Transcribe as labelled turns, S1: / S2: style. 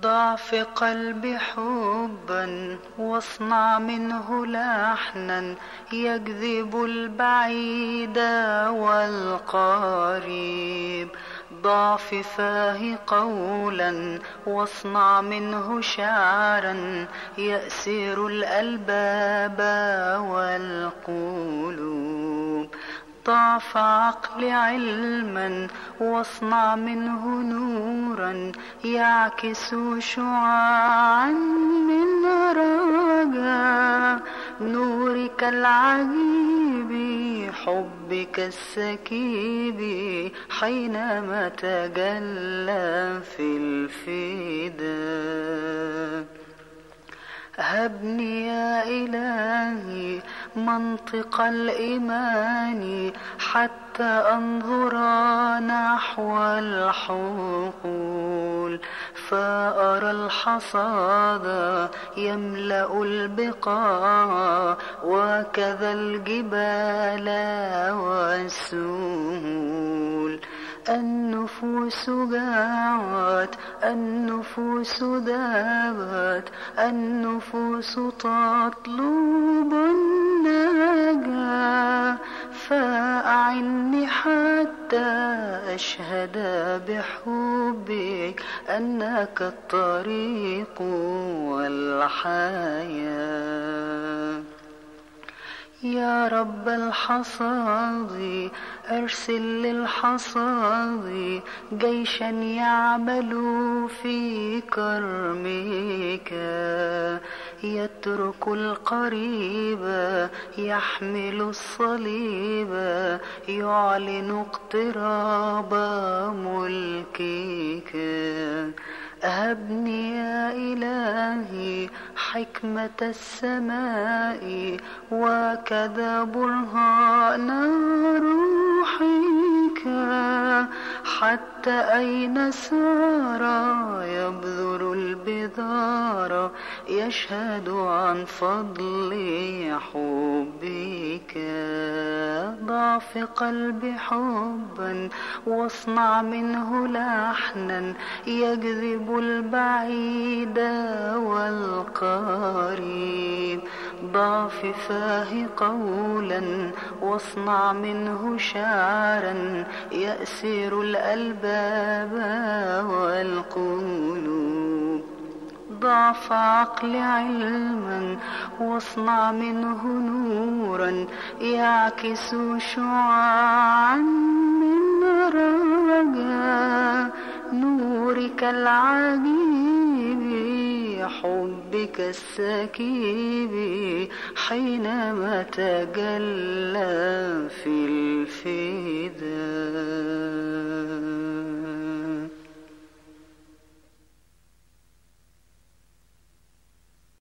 S1: ضع في قلبي حبا واصنع منه لحنا يجذب البعيد والقريب. ضع في فاه قولا واصنع منه شعرا يأسر الألباب والقلوب. ضع في عقلي علما واصنع منه نورا يعكس شعاعا من رجاء نورك العجيب حبك السكيب حينما تجلى في الفداء. هبني يا إلهي منطق الإيمان حتى أنظر نحو الحقول فأرى الحصاد يملأ البقاع وكذا الجبال والسهول. النفوس جاعت النفوس ذابت النفوس تطلب النجاة فأعني حتى أشهد بحبك أنك الطريق والحياة. يا رب الحصاد أرسل للحصاد جيشا يعمل في كرمك يترك القريب يحمل الصليب يعلن اقتراب ملكك. أهبني يا إلهي حكمة السماء وكذا برهان روحك حتى أين سار يبذر البذار يشهد عن فضل حبك. ضع في قلبي حبا واصنع منه لحنا يجذب البعيد والقريب. ضع في فاه قولا واصنع منه شعرا يأسر الألباب والقلوب. ضع في عقلي علما واصنع منه نورا يعكس شعاعا من رجاء نورك العجيب حبك السكيب حينما تجلى في الفداء.